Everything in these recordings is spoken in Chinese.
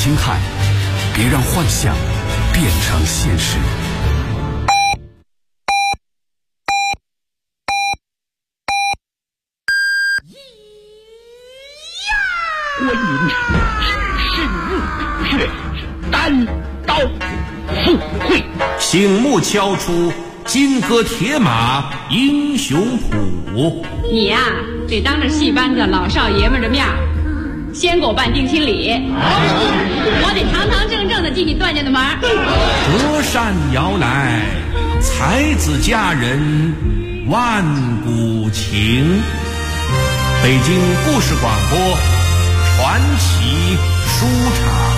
侵害，别让幻想变成现实。 观音只身入主穴，单刀赴会， 醒目敲出金戈铁马英雄谱。 你呀，得当着戏班子老少爷们的面先给我办定亲礼，我得堂堂正正的进你段家的门。 隔山摇来，才子佳人万古情。北京故事广播传奇书场。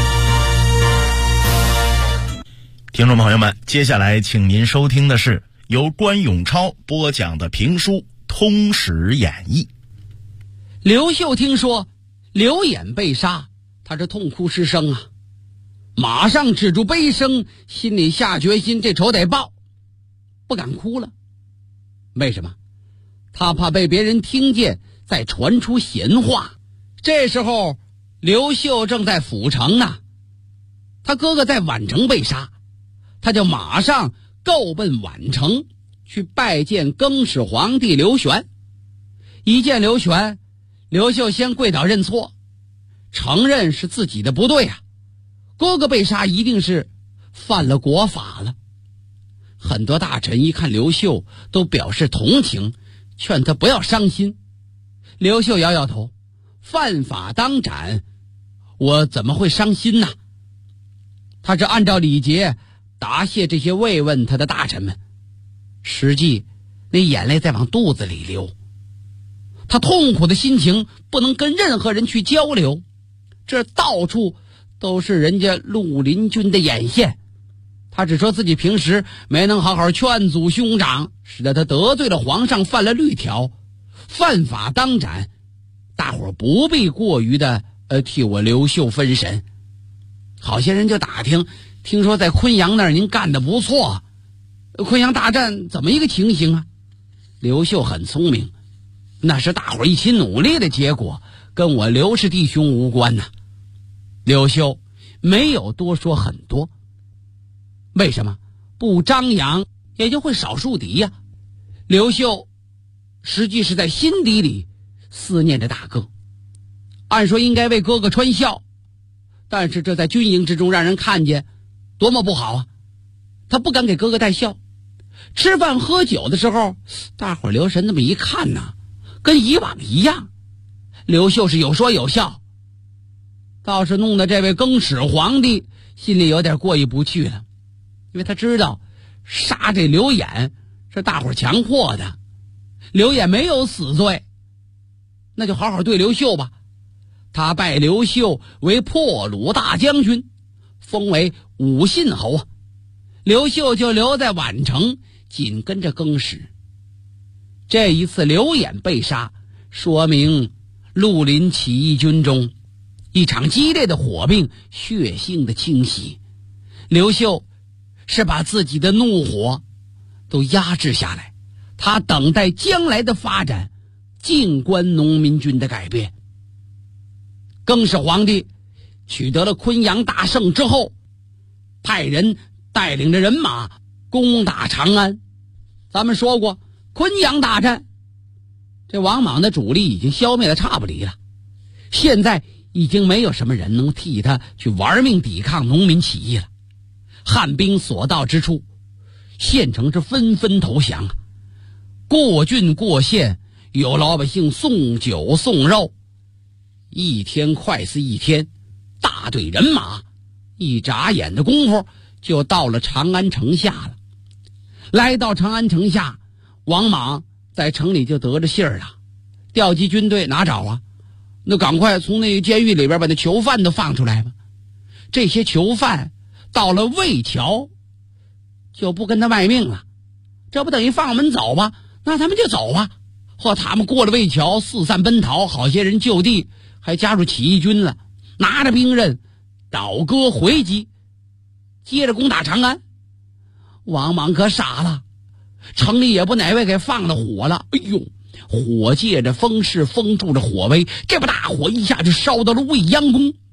听众朋友们，接下来请您收听的是由关永超播讲的评书《通史演义》。 刘秀听说刘演被杀，他这痛哭失声啊，马上止住悲声，心里下决心，这仇得报，不敢哭了。为什么？他怕被别人听见，再传出闲话。这时候刘秀正在府城呢，他哥哥在宛城被杀，他就马上够奔宛城去拜见更始皇帝刘玄。一见刘玄，刘秀先跪倒认错，承认是自己的不对啊，哥哥被杀一定是犯了国法了。很多大臣一看刘秀都表示同情，劝他不要伤心。刘秀摇摇头，犯法当斩，我怎么会伤心呢？他是按照礼节答谢这些慰问他的大臣们，实际那眼泪在往肚子里流。他痛苦的心情不能跟任何人去交流，这到处都是人家绿林军的眼线。他只说自己平时没能好好劝阻兄长，使得他得罪了皇上，犯了律条，犯法当斩，大伙不必过于的替我刘秀分神。好些人就打听，听说在昆阳那儿您干得不错，昆阳大战怎么一个情形啊？刘秀很聪明，那是大伙一起努力的结果，跟我刘氏弟兄无关呐。刘秀没有多说很多，为什么？不张扬也就会少树敌呀。刘秀实际是在心底里思念着大哥，按说应该为哥哥穿孝，但是这在军营之中让人看见多么不好啊！他不敢给哥哥带孝，吃饭喝酒的时候，大伙留神那么一看呢，跟以往一样。刘秀是有说有笑，倒是弄得这位更始皇帝心里有点过意不去了，因为他知道杀这刘演是大伙强迫的，刘演没有死罪，那就好好对刘秀吧。他拜刘秀为破虏大将军，封为武信侯啊。刘秀就留在宛城，紧跟着更始。这一次刘演被杀，说明绿林起义军中一场激烈的火并，血腥的清洗。刘秀是把自己的怒火都压制下来，他等待将来的发展，静观农民军的改变。更始皇帝取得了昆阳大胜之后，派人带领着人马攻打长安。咱们说过，昆阳大战，这王莽的主力已经消灭的差不离了，现在已经没有什么人能替他去玩命抵抗农民起义了。汉兵所到之处，县城是纷纷投降啊。过郡过县，有老百姓送酒送肉，一天快似一天，大队人马一眨眼的功夫就到了长安城下了。来到长安城下，王莽在城里就得着信儿了，调集军队哪找啊？那赶快从那监狱里边把那囚犯都放出来吧。这些囚犯到了魏桥就不跟他卖命了，这不等于放我们走吗？那他们就走吧。或他们过了魏桥四散奔逃，好些人就地还加入起义军了，拿着兵刃倒戈回击，接着攻打长安。王莽可傻了，城里也不哪位给放了火了，哎呦，火借着风势，风助着火威，这把大火一下就烧到了未央宫。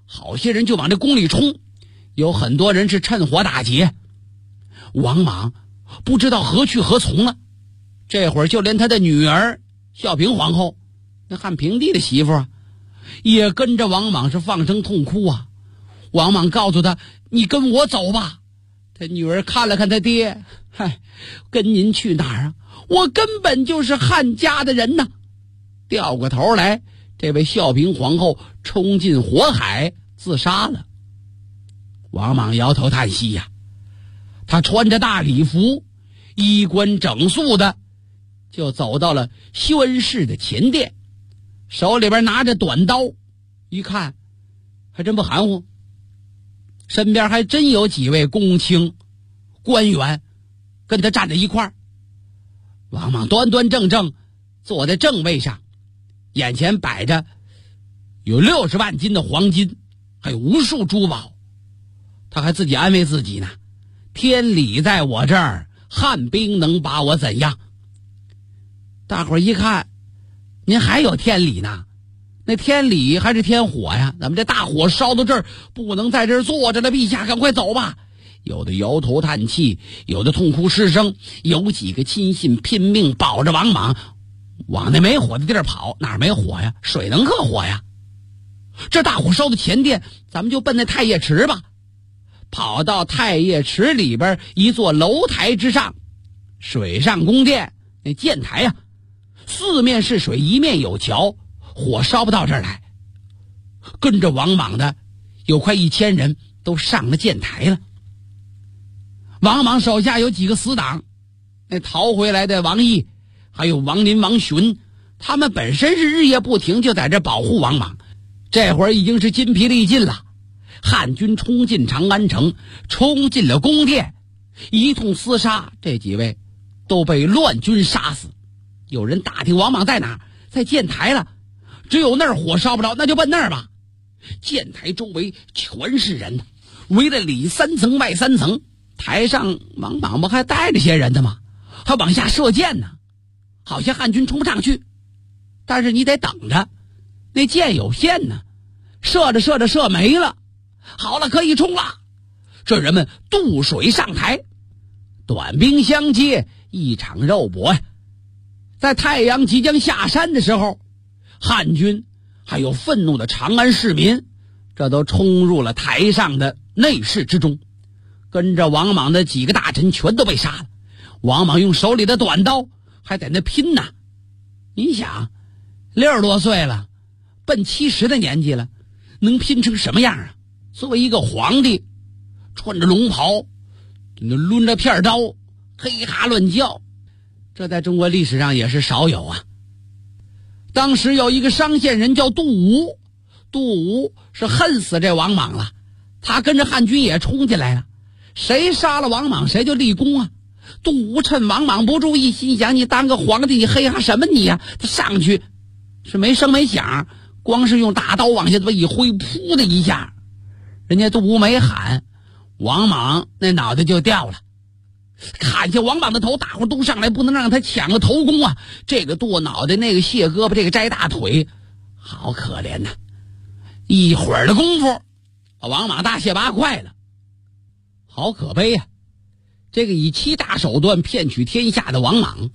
好些人就往这宫里冲，有很多人是趁火打劫。王莽不知道何去何从了，这会儿就连他的女儿孝平皇后，那汉平帝的媳妇啊，也跟着王莽是放声痛哭啊。王莽告诉他，你跟我走吧。他女儿看了看他爹，嗨，跟您去哪儿啊？我根本就是汉家的人呐。掉过头来，这位孝平皇后冲进火海自杀了。王莽摇头叹息呀，他穿着大礼服，衣冠整肃的，就走到了宣室的前殿，手里边拿着短刀，一看还真不含糊，身边还真有几位公卿官员跟他站在一块儿。王莽端端正正坐在正位上，眼前摆着有60万斤的黄金，还有无数珠宝。他还自己安慰自己呢，天理在我这儿，汉兵能把我怎样？大伙儿一看，您还有天理呢？那天理还是天火呀？咱们这大火烧到这儿，不能在这儿坐着了，陛下赶快走吧。有的摇头叹气，有的痛哭失声，有几个亲信拼命保着王莽往那没火的地儿跑。哪儿没火呀？水能克火呀？这大火烧的前殿，咱们就奔那太液池吧。跑到太液池里边一座楼台之上，水上宫殿那箭台呀，四面是水，一面有桥，火烧不到这儿来。跟着王莽的有快1000人都上了箭台了。王莽手下有几个死党，那逃回来的王毅还有王林、王询，他们本身是日夜不停就在这保护王莽，这会儿已经是筋疲力尽了。汉军冲进长安城，冲进了宫殿，一通厮杀，这几位都被乱军杀死。有人打听王莽在哪儿，在箭台了，只有那儿火烧不着，那就奔那儿吧。箭台周围全是人，围了里3层外3层，台上王莽不还带着些人的吗？还往下射箭呢。好像汉军冲不上去，但是你得等着，那箭有限呢，射着射着射没了。好了，可以冲了。这人们渡水上台，短兵相接，一场肉搏呀。在太阳即将下山的时候，汉军还有愤怒的长安市民，这都冲入了台上的内室之中。跟着王莽的几个大臣全都被杀了。王莽用手里的短刀还在那拼呢。你想，60多岁了，奔70的年纪了，能拼成什么样啊？作为一个皇帝，穿着龙袍，抡着片刀，嘿哈乱叫，这在中国历史上也是少有啊。当时有一个商县人叫杜吴，杜吴是恨死这王莽了，他跟着汉军也冲进来了，谁杀了王莽谁就立功啊。杜吴趁王莽不注意，心想你当个皇帝你嘿哈什么你呀？他上去是没声没响，光是用大刀往下这么一挥，噗的一下，人家杜吴没喊，王莽那脑袋就掉了。砍下王莽的头，大伙都上来，不能让他抢了头功啊！这个剁脑袋，那个卸胳膊，这个摘大腿，好可怜呐！一会儿的功夫，王莽大卸八块了，好可悲呀！这个以欺诈手段骗取天下的王莽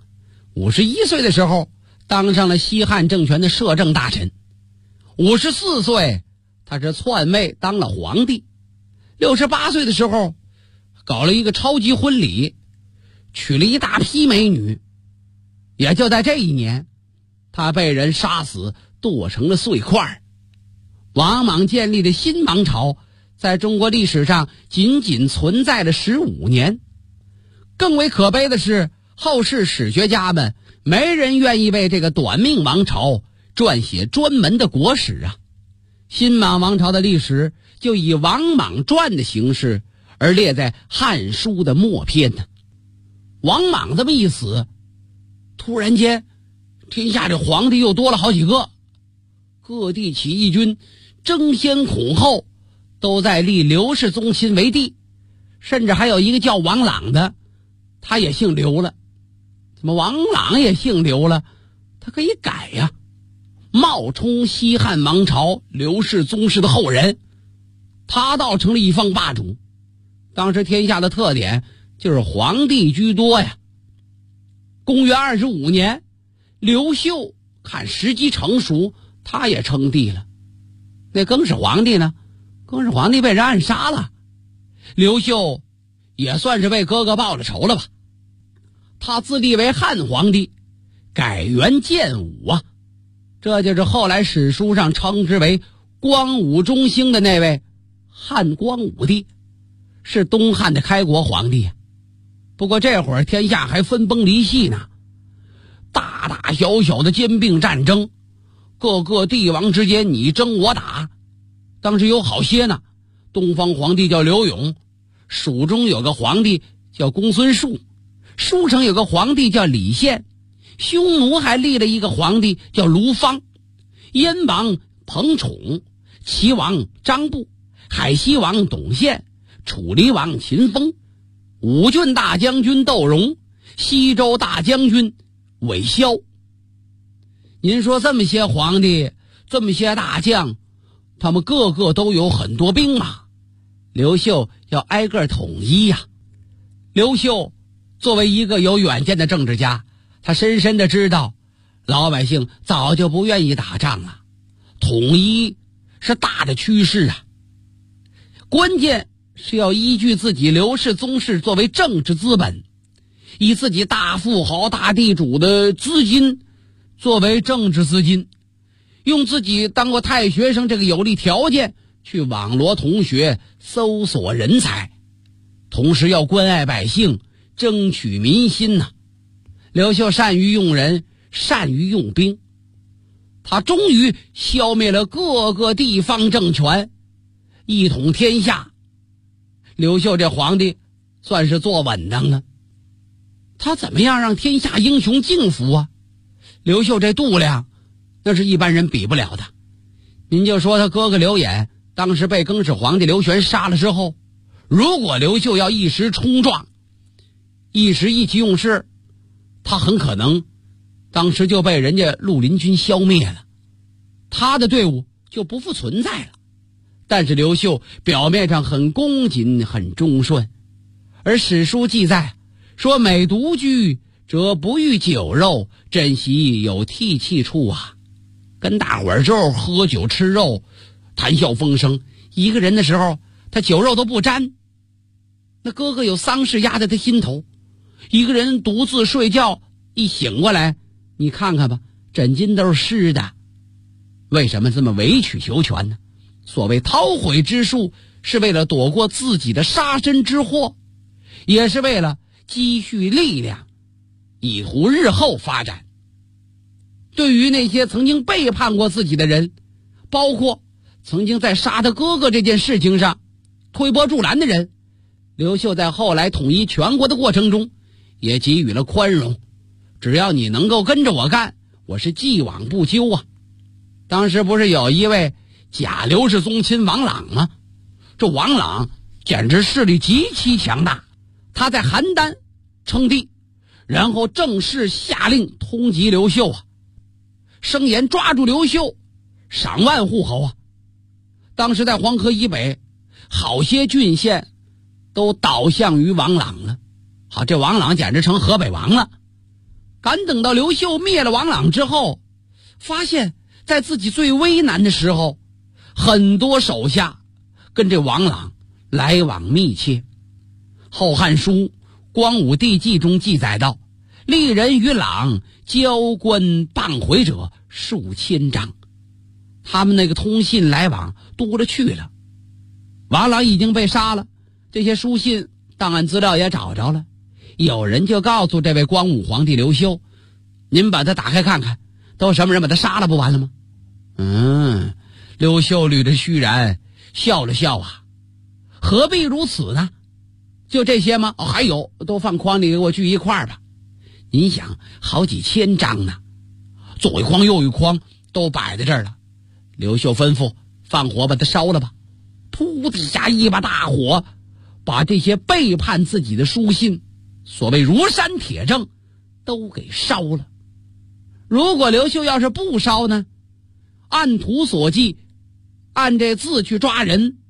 ，51岁的时候当上了西汉政权的摄政大臣，54岁他是篡位当了皇帝，68岁的时候搞了一个超级婚礼，娶了一大批美女。也就在这一年，他被人杀死，剁成了碎块。王莽建立的新王朝在中国历史上仅仅存在了15年。更为可悲的是，后世史学家们没人愿意为这个短命王朝撰写专门的国史啊。新莽王朝的历史就以王莽传的形式而列在《汉书》的末篇呢。王莽这么一死，突然间天下这皇帝又多了好几个，各地起义军争先恐后，都在立刘氏宗亲为帝，甚至还有一个叫王朗的，他也姓刘了。怎么王朗也姓刘了？他可以改呀，冒充西汉王朝刘氏宗室的后人， 他倒成了一方霸主。当时天下的特点就是皇帝居多呀。公元25年，刘秀看时机成熟，他也称帝了。那更始皇帝呢？更始皇帝被人暗杀了，刘秀也算是为哥哥报了仇了吧。他自立为汉皇帝，改元建武啊，这就是后来史书上称之为光武中兴的那位汉光武帝，是东汉的开国皇帝。不过这会儿天下还分崩离析呢，大大小小的兼并战争，各个帝王之间你争我打。当时有好些呢，东方皇帝叫刘永，蜀中有个皇帝叫公孙述，舒城有个皇帝叫李宪，匈奴还立了一个皇帝叫卢方，燕王彭宠，齐王张布，海西王董宪，楚离王秦风，五郡大将军窦融，西周大将军韦骁。您说这么些皇帝，这么些大将，他们个个都有很多兵马，刘秀要挨个统一呀。刘秀作为一个有远见的政治家，他深深的知道老百姓早就不愿意打仗了，统一是大的趋势啊。关键是要依据自己刘氏宗室作为政治资本，以自己大富豪大地主的资金作为政治资金，用自己当过太学生这个有利条件去网罗同学，搜索人才，同时要关爱百姓，争取民心呐。刘秀善于用人，善于用兵，他终于消灭了各个地方政权，一统天下。刘秀这皇帝算是坐稳当了。他怎么样让天下英雄敬服啊？刘秀这度量那是一般人比不了的。您就说他哥哥刘演当时被更始皇帝刘玄杀了之后，如果刘秀要一时冲撞，一时意气用事，他很可能当时就被人家绿林军消灭了，他的队伍就不复存在了。但是刘秀表面上很恭谨，很忠顺，而史书记载说，每独居则不欲酒肉，珍惜有替气处啊。跟大伙儿就喝酒吃肉，谈笑风生，一个人的时候他酒肉都不沾。那哥哥有丧事压在他心头，一个人独自睡觉，一醒过来你看看吧，枕巾都是湿的。为什么这么委曲求全呢？所谓韬晦之术，是为了躲过自己的杀身之祸，也是为了积蓄力量，以图日后发展。对于那些曾经背叛过自己的人，包括曾经在杀他哥哥这件事情上推波助澜的人，刘秀在后来统一全国的过程中也给予了宽容，只要你能够跟着我干，我是既往不咎啊。当时不是有一位假刘氏宗亲王朗吗？这王朗简直势力极其强大，他在邯郸称帝，然后正式下令通缉刘秀啊，声言抓住刘秀赏万户侯啊。当时在黄河以北好些郡县都倒向于王朗了，好，这王朗简直成河北王了。赶等到刘秀灭了王朗之后，发现在自己最危难的时候，很多手下跟这王朗来往密切。后汉书光武帝纪中记载道，历人与朗交官谤回者数千章，他们那个通信来往多了去了。王朗已经被杀了，这些书信档案资料也找着了，有人就告诉这位光武皇帝刘秀，您把它打开看看，都什么人把他杀了不完了吗？刘秀捋着须髯笑了笑啊，何必如此呢？就这些吗？还有，都放筐里给我聚一块儿吧。您想，好几千张呢，左一筐右一筐都摆在这儿了。刘秀吩咐放火把它烧了吧。噗底下一把大火，把这些背叛自己的书信，所谓如山铁证，都给烧了。如果刘秀要是不烧呢，按图所记，按这字去抓人，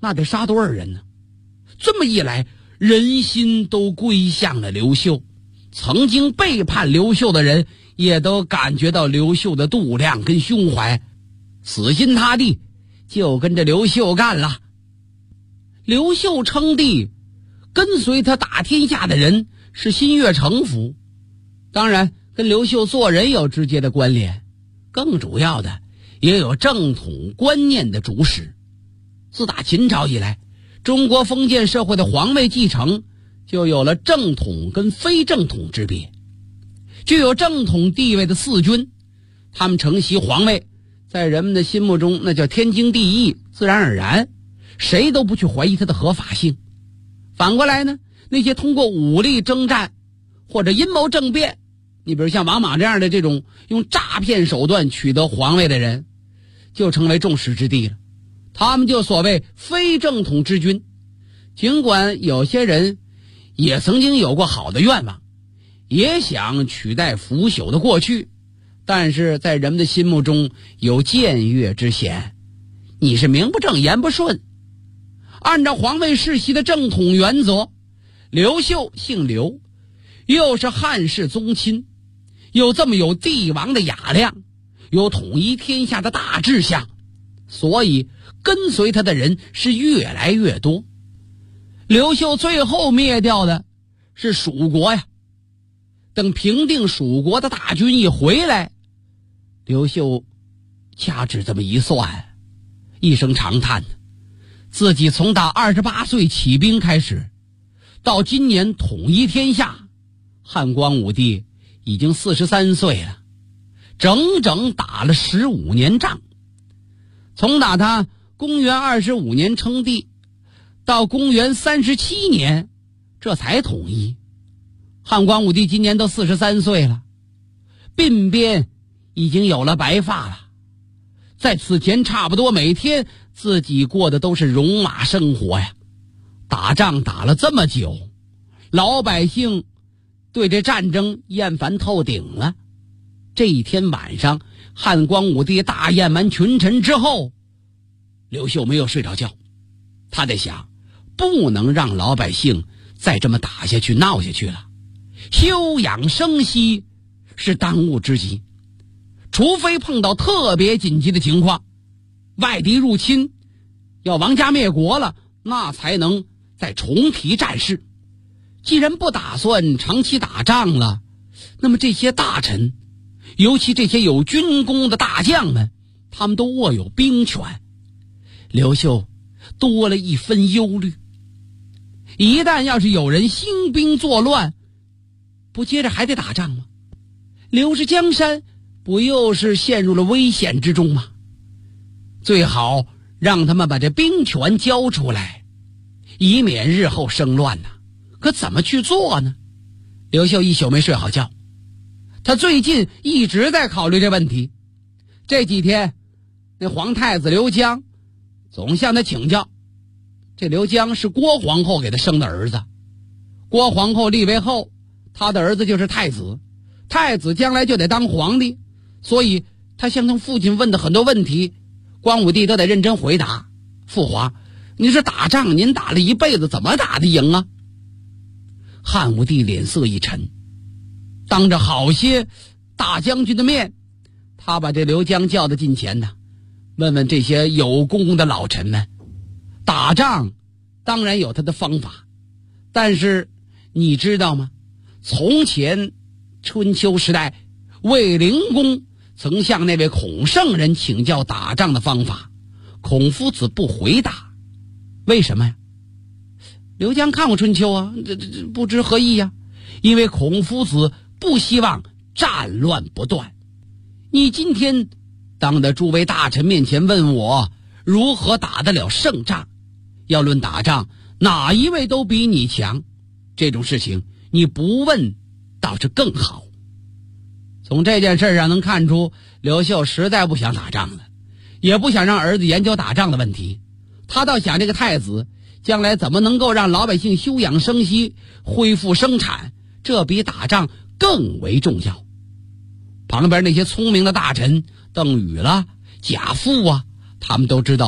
那得杀多少人呢？这么一来，人心都归向了刘秀，曾经背叛刘秀的人也都感觉到刘秀的度量跟胸怀，死心塌地就跟着刘秀干了。刘秀称帝，跟随他打天下的人是新月城府，当然跟刘秀做人有直接的关联，更主要的也有正统观念的主使。自打秦朝以来，中国封建社会的皇位继承就有了正统跟非正统之别。具有正统地位的四军，他们承袭皇位，在人们的心目中那叫天经地义，自然而然，谁都不去怀疑它的合法性。反过来呢，那些通过武力征战或者阴谋政变，你比如像王莽这样的这种用诈骗手段取得皇位的人，就成为众矢之的了。他们就所谓非正统之君。尽管有些人也曾经有过好的愿望，也想取代腐朽的过去，但是在人们的心目中有僭越之嫌，你是名不正言不顺。按照皇位世袭的正统原则，刘秀姓刘，又是汉室宗亲，又这么有帝王的雅量，有统一天下的大志向，所以跟随他的人是越来越多。刘秀最后灭掉的是蜀国呀。等平定蜀国的大军一回来，刘秀掐指这么一算，一声长叹，自己从打28岁起兵开始，到今年统一天下，汉光武帝已经43岁了，整整打了15年仗。从打他公元25年称帝到公元37年这才统一。汉光武帝今年都43岁了，鬓边已经有了白发了。在此前差不多每天自己过的都是戎马生活呀。打仗打了这么久，老百姓对这战争厌烦透顶了。这一天晚上，汉光武帝大宴完群臣之后，刘秀没有睡着觉，他在想，不能让老百姓再这么打下去闹下去了，休养生息是当务之急，除非碰到特别紧急的情况，外敌入侵要亡家灭国了，那才能再重提战事。既然不打算长期打仗了，那么这些大臣，尤其这些有军功的大将们，他们都握有兵权。刘秀多了一分忧虑，一旦要是有人兴兵作乱，不接着还得打仗吗？刘氏江山不又是陷入了危险之中吗？最好让他们把这兵权交出来，以免日后生乱呐。可怎么去做呢？刘秀一宿没睡好觉，他最近一直在考虑这问题。这几天那皇太子刘江总向他请教。这刘江是郭皇后给他生的儿子，郭皇后立为后，他的儿子就是太子，太子将来就得当皇帝，所以他向他父亲问的很多问题，光武帝都得认真回答。父皇，你是打仗您打了一辈子，怎么打得赢啊？汉武帝脸色一沉，当着好些大将军的面，他把这刘江叫到近前呢，问问这些有功的老臣们，打仗当然有他的方法，但是你知道吗？从前春秋时代，卫灵公曾向那位孔圣人请教打仗的方法，孔夫子不回答。为什么呀？刘江看过春秋啊，这不知何意呀？因为孔夫子不希望战乱不断。你今天当着诸位大臣面前问我如何打得了胜仗，要论打仗，哪一位都比你强，这种事情你不问倒是更好。从这件事上能看出，刘秀实在不想打仗了，也不想让儿子研究打仗的问题。他倒想这个太子将来怎么能够让老百姓休养生息，恢复生产，这比打仗更为重要。旁边那些聪明的大臣，邓禹啦、贾父啊，他们都知道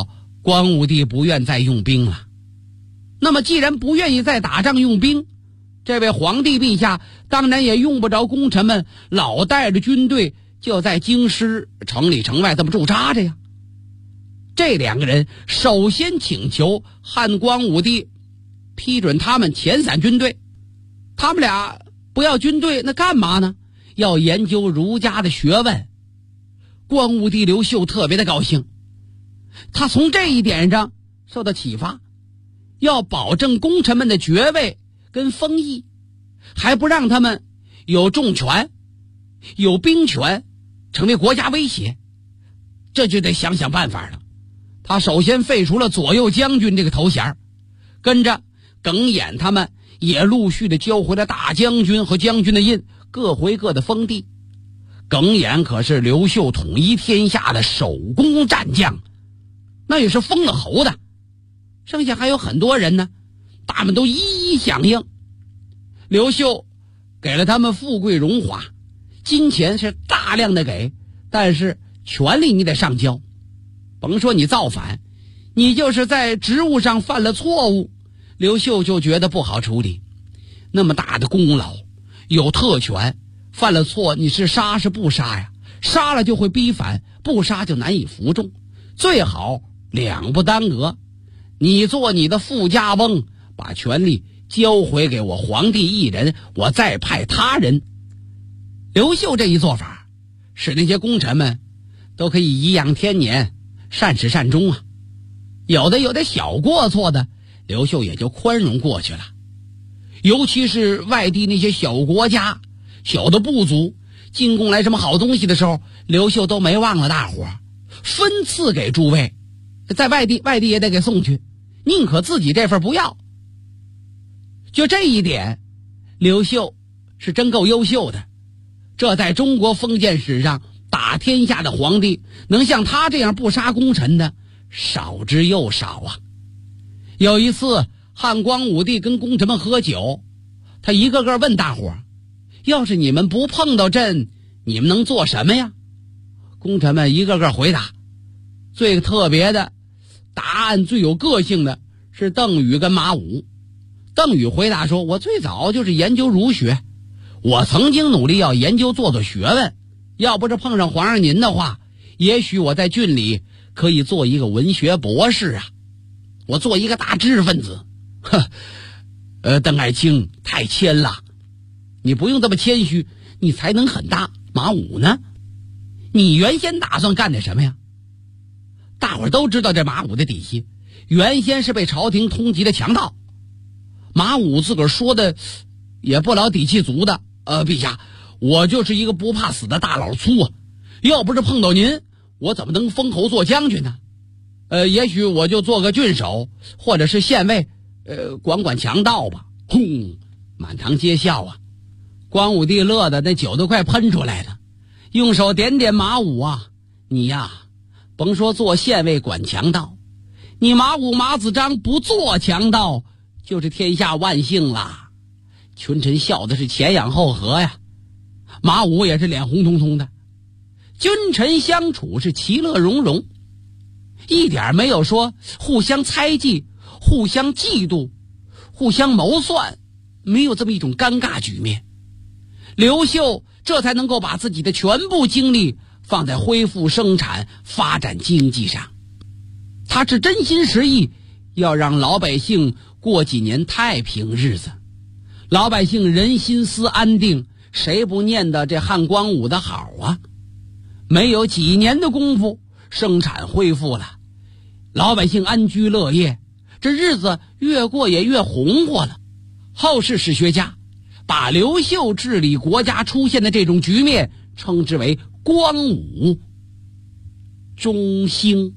光武帝不愿再用兵了。那么既然不愿意再打仗用兵，这位皇帝陛下当然也用不着功臣们老带着军队就在京师城里城外这么驻扎着呀。这两个人首先请求汉光武帝批准他们遣散军队。他们俩不要军队，那干嘛呢？要研究儒家的学问。光武帝刘秀特别的高兴，他从这一点上受到启发，要保证功臣们的爵位跟封邑，还不让他们有重权有兵权，成为国家威胁。这就得想想办法了。他首先废除了左右将军这个头衔，跟着耿弇他们也陆续的交回了大将军和将军的印，各回各的封地。耿弇可是刘秀统一天下的首功战将，那也是封了侯的。剩下还有很多人呢，他们都一一响应。刘秀给了他们富贵荣华，金钱是大量的给，但是权力你得上交。甭说你造反，你就是在职务上犯了错误，刘秀就觉得不好处理。那么大的功劳，有特权，犯了错你是杀是不杀呀？杀了就会逼反，不杀就难以服众。最好两不耽搁，你做你的富家翁，把权力交回给我皇帝一人，我再派他人。刘秀这一做法，使那些功臣们都可以颐养天年，善始善终啊。有的小过错的，刘秀也就宽容过去了。尤其是外地那些小国家、小的部族进贡来什么好东西的时候，刘秀都没忘了大伙，分赐给诸位。在外地也得给送去，宁可自己这份不要。就这一点，刘秀是真够优秀的。这在中国封建史上，打天下的皇帝能像他这样不杀功臣的少之又少啊。有一次汉光武帝跟功臣们喝酒，他一个个问大伙，要是你们不碰到朕，你们能做什么呀？功臣们一个个回答。最特别的答案，最有个性的是邓禹跟马武。邓禹回答说，我最早就是研究儒学，我曾经努力要研究做学问，要不是碰上皇上您的话，也许我在郡里可以做一个文学博士啊，我做一个大知识分子。邓爱卿太谦了，你不用这么谦虚，你才能很大。马武呢？你原先打算干点什么呀？大伙儿都知道这马武的底细，原先是被朝廷通缉的强盗。马武自个儿说的也不老底气足的，陛下，我就是一个不怕死的大老粗啊，要不是碰到您，我怎么能封侯做将军呢？也许我就做个郡守或者是县尉，管强盗吧。轰，满堂皆笑啊。光武帝乐的那酒都快喷出来了，用手点点马武啊，你呀甭说做县尉管强盗，你马武马子章不做强盗就是天下万幸了。群臣笑的是前仰后合呀，马武也是脸红彤彤的。君臣相处是其乐融融，一点没有说互相猜忌、互相嫉妒、互相谋算，没有这么一种尴尬局面。刘秀这才能够把自己的全部精力放在恢复生产、发展经济上。他是真心实意要让老百姓过几年太平日子。老百姓人心思安定，谁不念叨这汉光武的好啊？没有几年的功夫，生产恢复了，老百姓安居乐业，这日子越过也越红火了。后世史学家把刘秀治理国家出现的这种局面称之为光武中兴。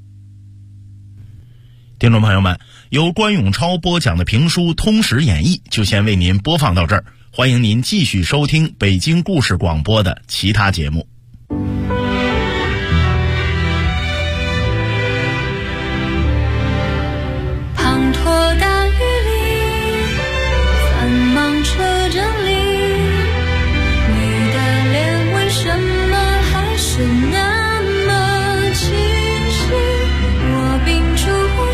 听众朋友们，由关永超播讲的评书《通史演义》就先为您播放到这儿，欢迎您继续收听北京故事广播的其他节目。 滂沱大雨里，繁忙车阵里，你的脸为什么还是那么清晰？我屏住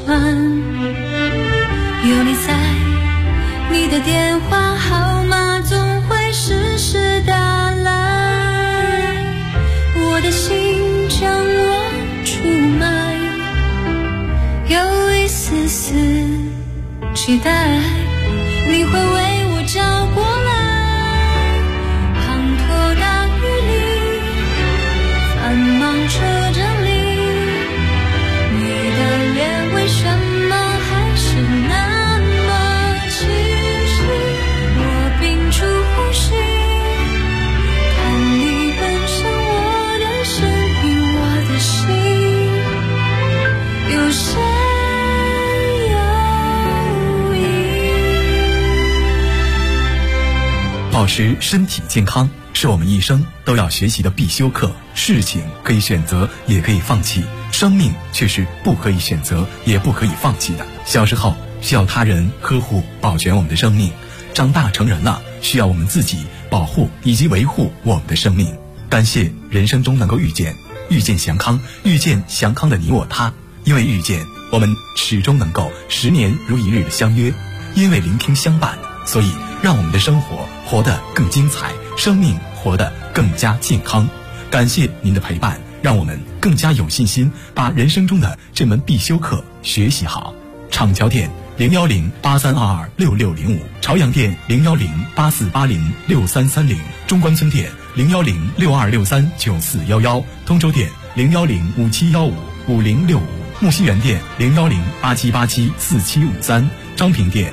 欢。有你在，你的电话号码总会时时打来，我的心将我出卖，有一丝丝期待你会为我找过来。滂沱大雨里，繁忙车阵里，你的脸为什么还是那么清晰？我屏住呼吸，看你奔向我的生命，我的心，有谁保持身体健康是我们一生都要学习的必修课。事情可以选择，也可以放弃，生命却是不可以选择，也不可以放弃的。小时候需要他人呵护保全我们的生命，长大成人了需要我们自己保护以及维护我们的生命。感谢人生中能够遇见祥康，遇见祥康的你我他。因为遇见，我们始终能够10年如一日的相约；因为聆听相伴，所以让我们的生活活得更精彩，生命活得更加健康。感谢您的陪伴，让我们更加有信心把人生中的这门必修课学习好。厂桥店01083226605，朝阳店01084806330，中关村店01062639411，通州店01057155065，木樨园店01087874753，张平店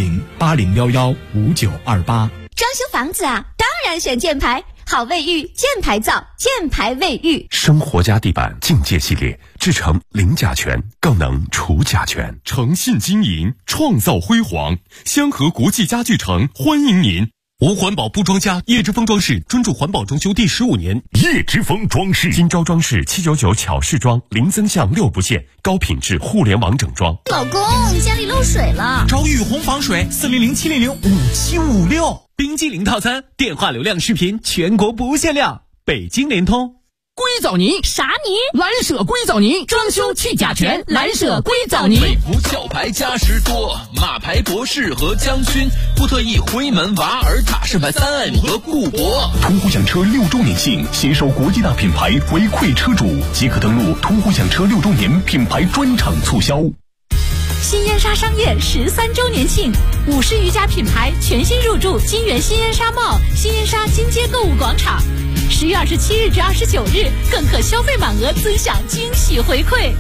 01080115928。 装修房子啊，当然选箭牌，好卫浴，箭牌造，箭牌卫浴。 生活家地板境界系列，制成零甲醛，更能除甲醛。诚信经营，创造辉煌。香河国际家具城欢迎您。无环保不装家，叶之峰装饰专注环保装修第15年。 叶之峰装饰， 金招装饰799巧饰装，零增项6不限，高品质互联网整装。 老公，家里漏水了， 找雨虹防水，400-700-5756。 冰激凌套餐，电话流量视频全国不限量，北京联通。 硅藻泥啥泥？ 蓝舍硅藻泥，装修去甲醛，蓝舍硅藻泥。 美孚壳牌嘉实多，马牌博士和将军，布特意辉门瓦尔塔士牌3M 和固铂。 途虎享车6周年庆，携手国际大品牌回馈车主，即可登录途虎享车6周年品牌专场促销。 新烟沙商业13周年庆，50余家品牌全新入驻金源新烟沙贸、新烟沙金街购物广场。10月27日至29日，更可消费满额尊享惊喜回馈。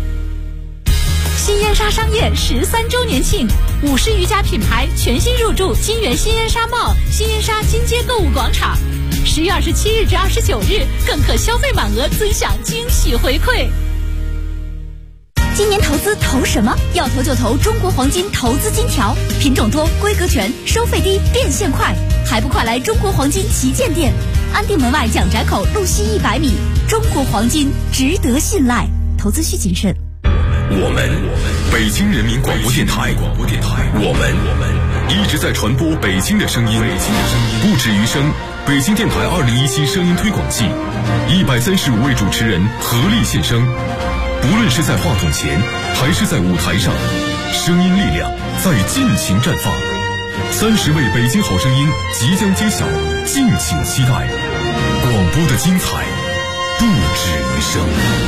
新烟沙商业13周年庆，50余家品牌全新入驻金源新烟沙贸、新烟沙金街购物广场。10月27日至29日，更可消费满额尊享惊喜回馈。今年投资投什么？要投就投中国黄金投资金条，品种多，规格全，收费低，变现快，还不快来中国黄金旗舰店，安定门外蒋宅口路西100米。中国黄金值得信赖，投资需谨慎。 我们北京人民广播电台，我们一直在传播北京的声音，不止于声。北京电台2017声音推广季，135位主持人合力献声。不论是在话筒前还是在舞台上，声音力量在尽情绽放。30位北京好声音即将揭晓，敬请期待。广播的精彩不止于声。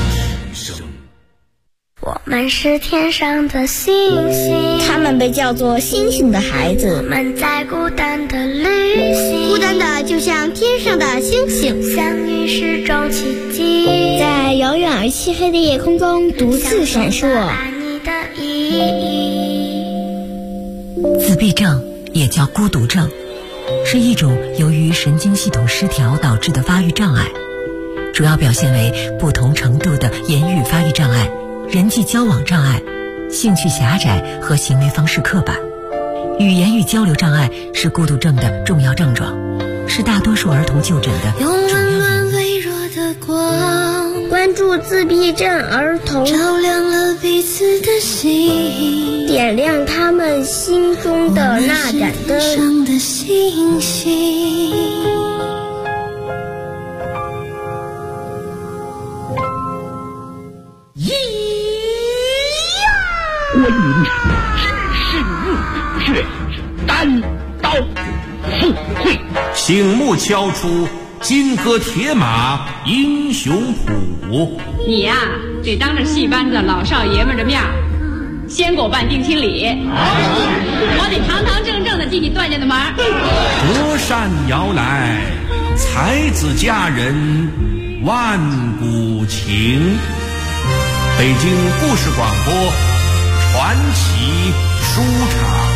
我们是天上的星星， 他们被叫做星星的孩子。 我们在孤单的旅行， 孤单的就像天上的星星， 相遇是种奇迹， 在遥远而漆黑的夜空中独自闪烁。 你的意义。 自闭症也叫孤独症，是一种由于神经系统失调导致的发育障碍，主要表现为不同程度的言语发育障碍、人际交往障碍、兴趣狭窄和行为方式刻板。语言与交流障碍是孤独症的重要症状，是大多数儿童就诊的主要原因。 微弱的光， 关注自闭症儿童， 照亮了彼此的心， 点亮他们心中的那盏灯。 上的星星。 观音只是墓穴，单刀赴会， 醒目敲出金戈铁马英雄谱。 你呀，得当着戏班子老少爷们的面先给我办定亲礼，我得堂堂正正的进你段家的门。 隔山遥来，才子佳人万古情。北京故事广播传奇书场。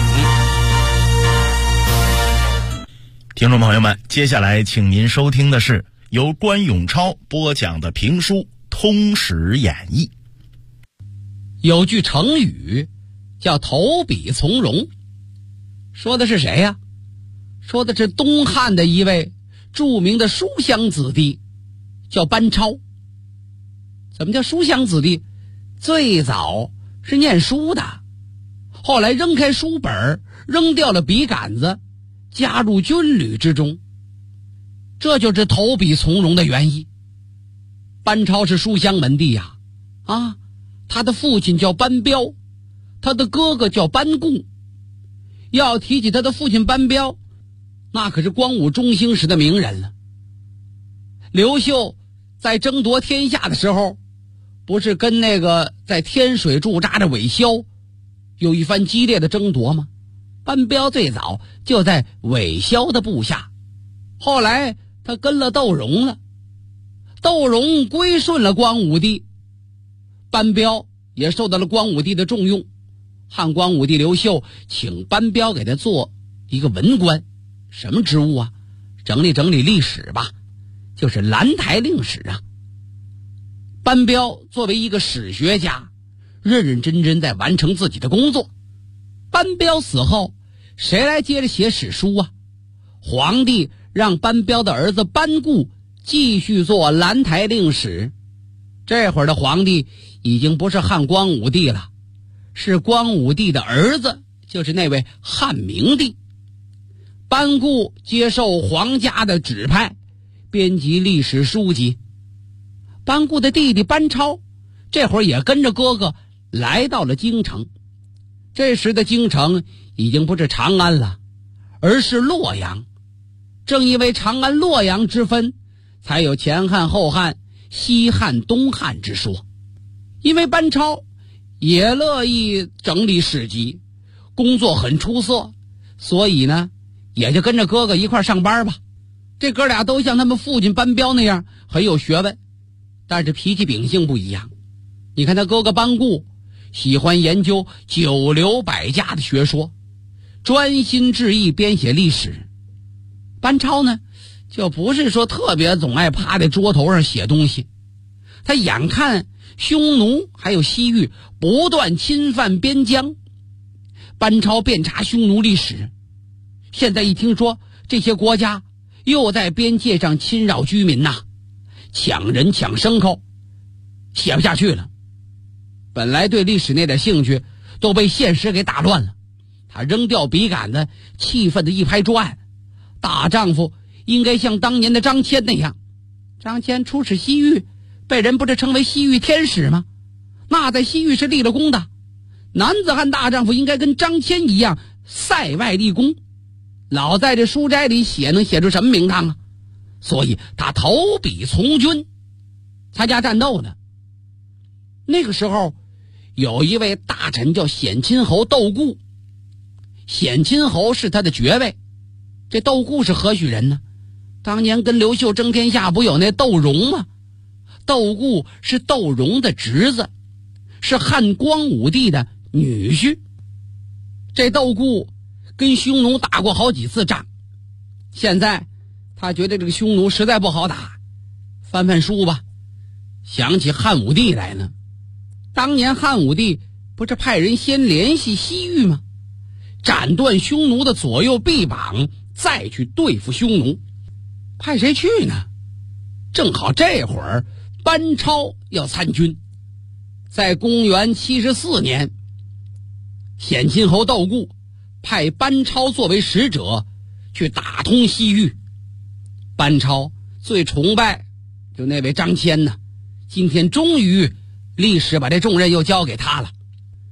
听众朋友们，接下来请您收听的是由关永超播讲的评书《通史演义》。 有句成语叫投笔从戎，说的是谁呀？说的是东汉的一位著名的书香子弟，叫班超。怎么叫书香子弟？最早是念书的，后来扔开书本，扔掉了笔杆子，加入军旅之中，这就是投笔从戎的原意。班超是书香门第呀，他的父亲叫班彪，他的哥哥叫班固。要提起他的父亲班彪，那可是光武中兴时的名人了。刘秀在争夺天下的时候，不是跟那个在天水驻扎的韦骁有一番激烈的争夺吗？班彪最早就在韦骁的部下，后来他跟了窦融了，窦融归顺了光武帝，班彪也受到了光武帝的重用。汉光武帝刘秀请班彪给他做一个文官，什么职务啊？整理整理历史吧，就是兰台令史啊。班彪作为一个史学家，认认真真在完成自己的工作。班彪死后，谁来接着写史书啊？皇帝让班彪的儿子班固继续做兰台令史。这会儿的皇帝已经不是汉光武帝了，是光武帝的儿子，就是那位汉明帝。班固接受皇家的指派，编辑历史书籍。班固的弟弟班超这会儿也跟着哥哥来到了京城。这时的京城已经不是长安了，而是洛阳。正因为长安洛阳之分，才有前汉后汉西汉东汉之说。因为班超也乐意整理史籍，工作很出色，所以呢也就跟着哥哥一块上班吧。这哥俩都像他们父亲班彪那样很有学问，但是脾气秉性不一样。你看他哥哥班固喜欢研究九流百家的学说，专心致意编写历史。班超呢就不是说特别总爱趴在桌头上写东西，他眼看匈奴还有西域不断侵犯边疆，班超遍查匈奴历史。现在一听说这些国家又在边界上侵扰居民呐，抢人抢牲口，写不下去了。本来对历史那点兴趣都被现实给打乱了，他扔掉笔杆子，气愤的一拍桌案：大丈夫应该像当年的张骞那样。张骞出使西域，被人不是称为西域天使吗？那在西域是立了功的。男子汉大丈夫应该跟张骞一样塞外立功，老在这书斋里写，能写出什么名堂啊？所以他投笔从军，参加战斗的。那个时候有一位大臣叫显亲侯窦固，显亲侯是他的爵位。这窦固是何许人呢？当年跟刘秀争天下不有那窦融吗？窦固是窦融的侄子，是汉光武帝的女婿。这窦固跟匈奴打过好几次仗，现在他觉得这个匈奴实在不好打，翻翻书吧，想起汉武帝来呢。当年汉武帝不是派人先联系西域吗？斩断匈奴的左右臂膀，再去对付匈奴。派谁去呢？正好这会儿班超要参军。在公元74年，显亲侯窦固派班超作为使者去打通西域。班超最崇拜就那位张骞呢，今天终于历史把这重任又交给他了。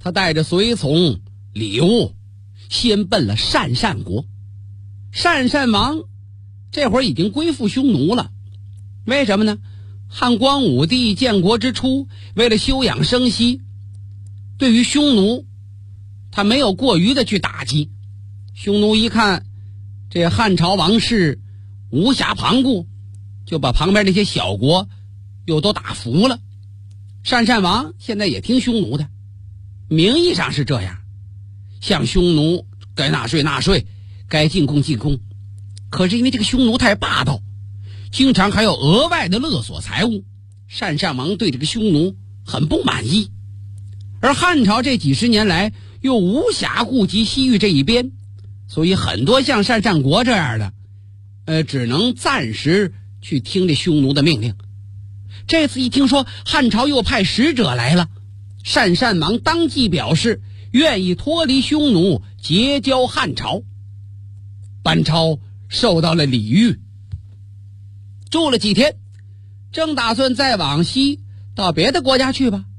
他带着随从礼物，先奔了鄯善国。鄯善王这会儿已经归附匈奴了，为什么呢？汉光武帝建国之初，为了休养生息，对于匈奴他没有过于的去打击。匈奴一看这汉朝王室无暇旁顾，就把旁边那些小国又都打服了。鄯善王现在也听匈奴的，名义上是这样，向匈奴该纳税纳税，该进贡进贡。可是因为这个匈奴太霸道，经常还有额外的勒索财物，鄯善王对这个匈奴很不满意。而汉朝这几十年来又无暇顾及西域这一边，所以很多像鄯善国这样的只能暂时去听这匈奴的命令。这次一听说汉朝又派使者来了，鄯善王当即表示愿意脱离匈奴，结交汉朝。班超受到了礼遇，住了几天，正打算再往西到别的国家去吧。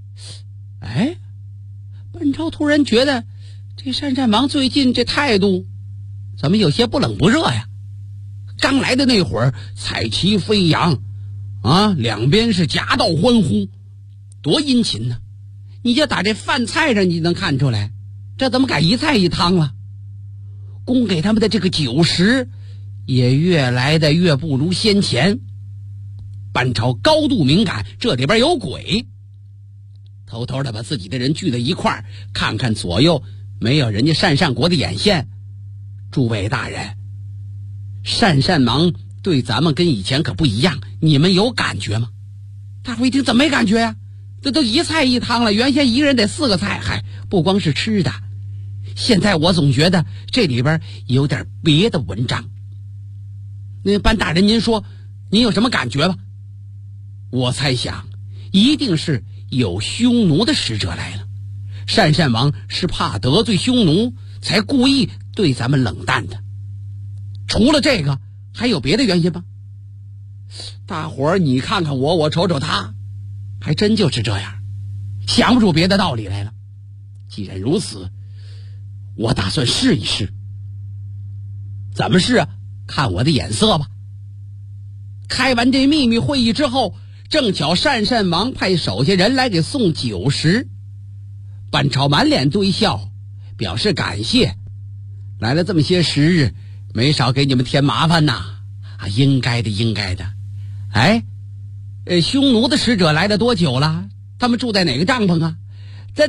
班超突然觉得这鄯善王最近这态度怎么有些不冷不热呀？刚来的那会儿彩旗飞扬啊，两边是夹道欢呼，多殷勤呢！你就打这饭菜上你能看出来，这怎么改一菜一汤了？供给他们的这个酒食也越来的越不如先前。班超高度敏感，这里边有鬼，偷偷的把自己的人聚在一块儿，看看左右没有人家鄯善国的眼线。诸位大人，鄯善王对咱们跟以前可不一样，你们有感觉吗？大伙一听怎么没感觉呀？这都一菜一汤了，原先一个人得4个菜，还不光是吃的。现在我总觉得这里边有点别的文章。那班大人您说您有什么感觉吧？我猜想一定是有匈奴的使者来了，鄯善王是怕得罪匈奴才故意对咱们冷淡的。除了这个还有别的原因吗？大伙儿你看看我，我瞅瞅他，还真就是这样，想不出别的道理来了。既然如此，我打算试一试。怎么试啊？看我的眼色吧。开完这秘密会议之后，正巧鄯善王派手下人来给送酒食。班超满脸堆笑，表示感谢。来了这么些时日，没少给你们添麻烦呐。应该的，应该的。匈奴的使者来了多久了？他们住在哪个帐篷啊？这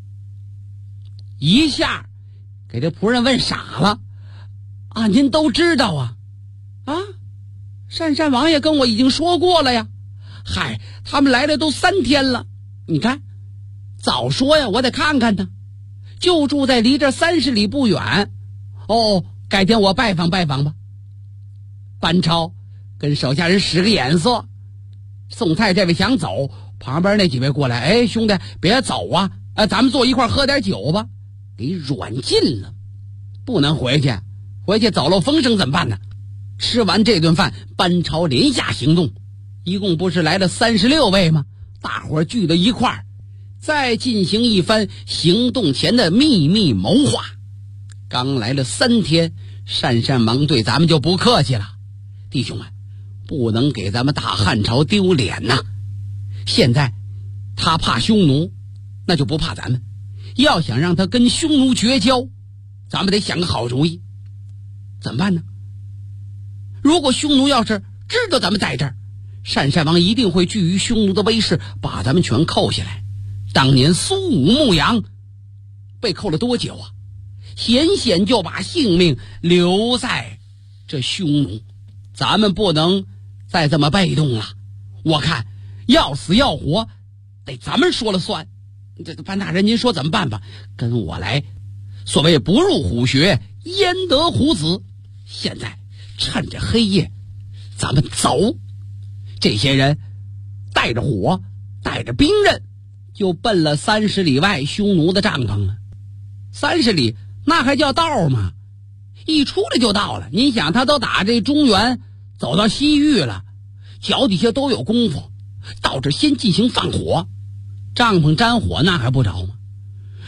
一下给这仆人问傻了。您都知道啊？鄯善王爷跟我已经说过了呀。他们来了都3天了。你看，早说呀，我得看看呢。就住在离这30里不远。改天我拜访拜访吧。班超跟手下人使个眼色，送菜这位想走，旁边那几位过来，兄弟别走啊，咱们坐一块喝点酒吧，给软禁了，不能回去，回去走漏风声怎么办呢？吃完这顿饭，班超连下行动，一共不是来了36位吗？大伙儿聚在一块儿，再进行一番行动前的秘密谋划。刚来了3天，鄯善王对咱们就不客气了。弟兄们，不能给咱们大汉朝丢脸呐！现在他怕匈奴，那就不怕咱们。要想让他跟匈奴绝交，咱们得想个好主意。怎么办呢？如果匈奴要是知道咱们在这儿，鄯善王一定会惧于匈奴的威势，把咱们全扣下来。当年苏武牧羊被扣了多久啊？险险就把性命留在这匈奴。咱们不能再这么被动了，我看要死要活得咱们说了算。这班大人您说怎么办吧？跟我来。所谓不入虎穴焉得虎子。现在趁着黑夜咱们走。这些人带着火带着兵刃就奔了30里外匈奴的帐篷了。30里那还叫道吗？一出来就到了。您想他都打这中原走到西域了，脚底下都有功夫，到这先进行放火，帐篷沾火那还不着吗？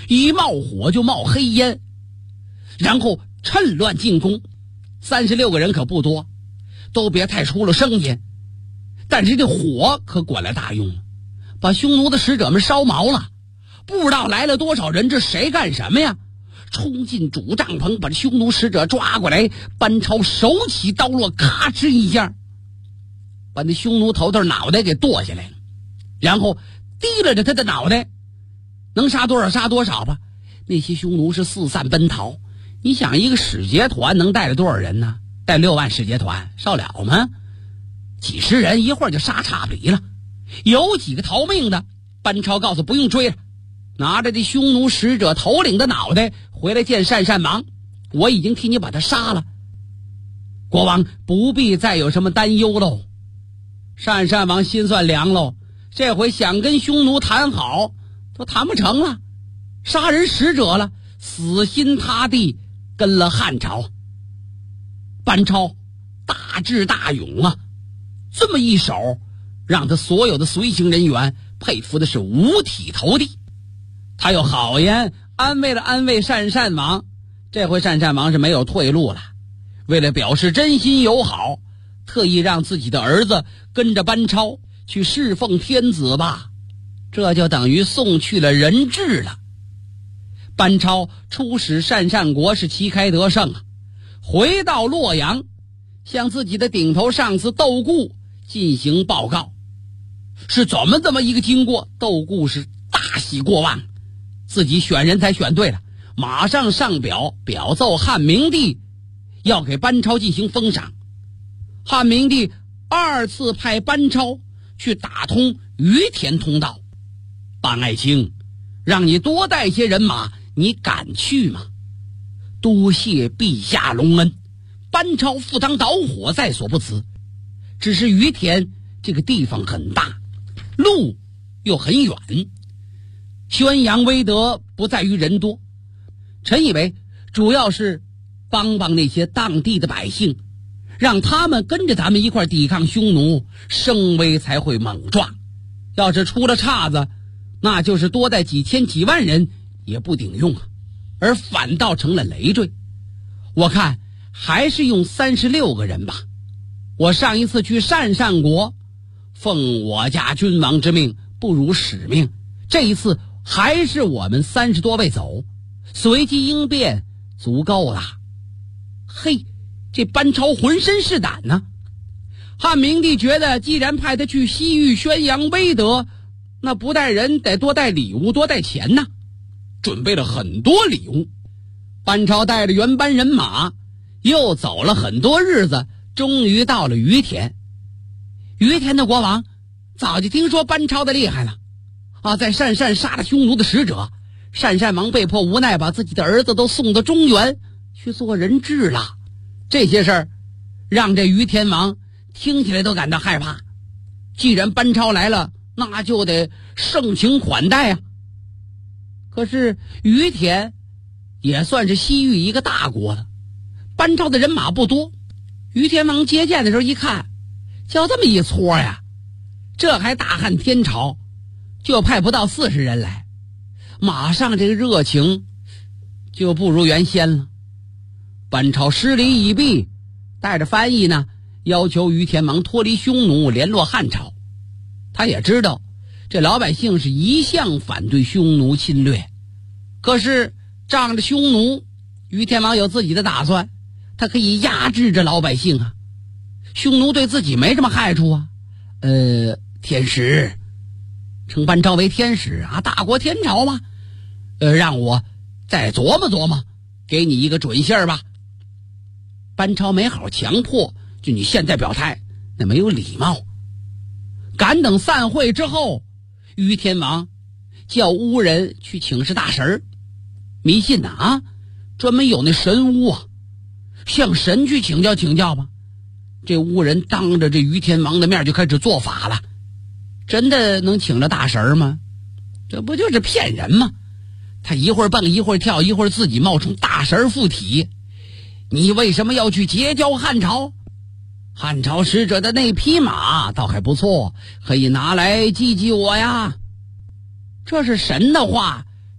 一冒火就冒黑烟，然后趁乱进攻。36个人可不多，都别太出了声音，但是这火可管了大用了，把匈奴的使者们烧毛了。不知道来了多少人，这谁干什么呀？冲进主帐篷，把匈奴使者抓过来。班超手起刀落，咔哧一下把那匈奴头脑袋给剁下来了，然后提拉着他的脑袋，能杀多少杀多少吧。那些匈奴是四散奔逃，你想一个使节团能带着多少人呢？带6万使节团少了吗？几十人一会儿就杀差不离了。有几个逃命的，班超告诉不用追了，拿着这匈奴使者头领的脑袋回来见鄯善王，我已经替你把他杀了，国王不必再有什么担忧喽。鄯善王心算凉喽，这回想跟匈奴谈好都谈不成了，杀人使者了，死心塌地跟了汉朝。班超大智大勇啊，这么一手让他所有的随行人员佩服的是五体投地。他有好言安慰了安慰鄯善王，这回鄯善王是没有退路了，为了表示真心友好，特意让自己的儿子跟着班超去侍奉天子吧，这就等于送去了人质了。班超出使鄯善国是旗开得胜啊，回到洛阳向自己的顶头上司窦固进行报告，是怎么这么一个经过。窦固是大喜过望，自己选人才选对了，马上上表奏汉明帝，要给班超进行封赏。汉明帝2次派班超去打通于田通道。班爱卿，让你多带些人马，你敢去吗？多谢陛下隆恩。班超赴汤蹈火在所不辞，只是于田这个地方很大，路又很远，宣扬威德不在于人多，臣以为主要是帮帮那些当地的百姓，让他们跟着咱们一块抵抗匈奴，声威才会猛壮。要是出了岔子，那就是多带几千几万人也不顶用啊，而反倒成了累赘。我看还是用36个人吧。我上一次去鄯善国，奉我家君王之命，不辱使命，这一次还是我们30多位走，随机应变足够了。嘿，这班超浑身是胆呢。汉明帝觉得既然派他去西域宣扬威德，那不带人得多带礼物，多带钱呢，准备了很多礼物。班超带着原班人马又走了很多日子，终于到了于田。于田的国王早就听说班超的厉害了啊，在鄯善杀了匈奴的使者，鄯善王被迫无奈把自己的儿子都送到中原去做人质了。这些事儿让这于田王听起来都感到害怕，既然班超来了，那就得盛情款待啊。可是于田也算是西域一个大国了，班超的人马不多，于田王接见的时候一看，就这么一撮呀，这还大汉天朝就派不到40人来，马上这个热情就不如原先了。班超施礼已毕，带着翻译呢，要求于田王脱离匈奴，联络汉朝。他也知道这老百姓是一向反对匈奴侵略，可是仗着匈奴，于田王有自己的打算，他可以压制着老百姓啊。匈奴对自己没什么害处啊。天使称班超为天使啊，大国天朝嘛。让我再琢磨琢磨，给你一个准信儿吧。班超没好强迫，就你现在表态，那没有礼貌。赶等散会之后，于天王叫巫人去请示大神，迷信呐啊，专门有那神巫啊，向神去请教请教吧。这巫人当着这于天王的面就开始做法了，真的能请了大神吗？这不就是骗人吗？他一会儿蹦一会儿跳，一会儿自己冒充大神附体。你为什么要去结交汉朝？汉朝使者的那匹马倒还不错，可以拿来祭祭我呀。这是神的话，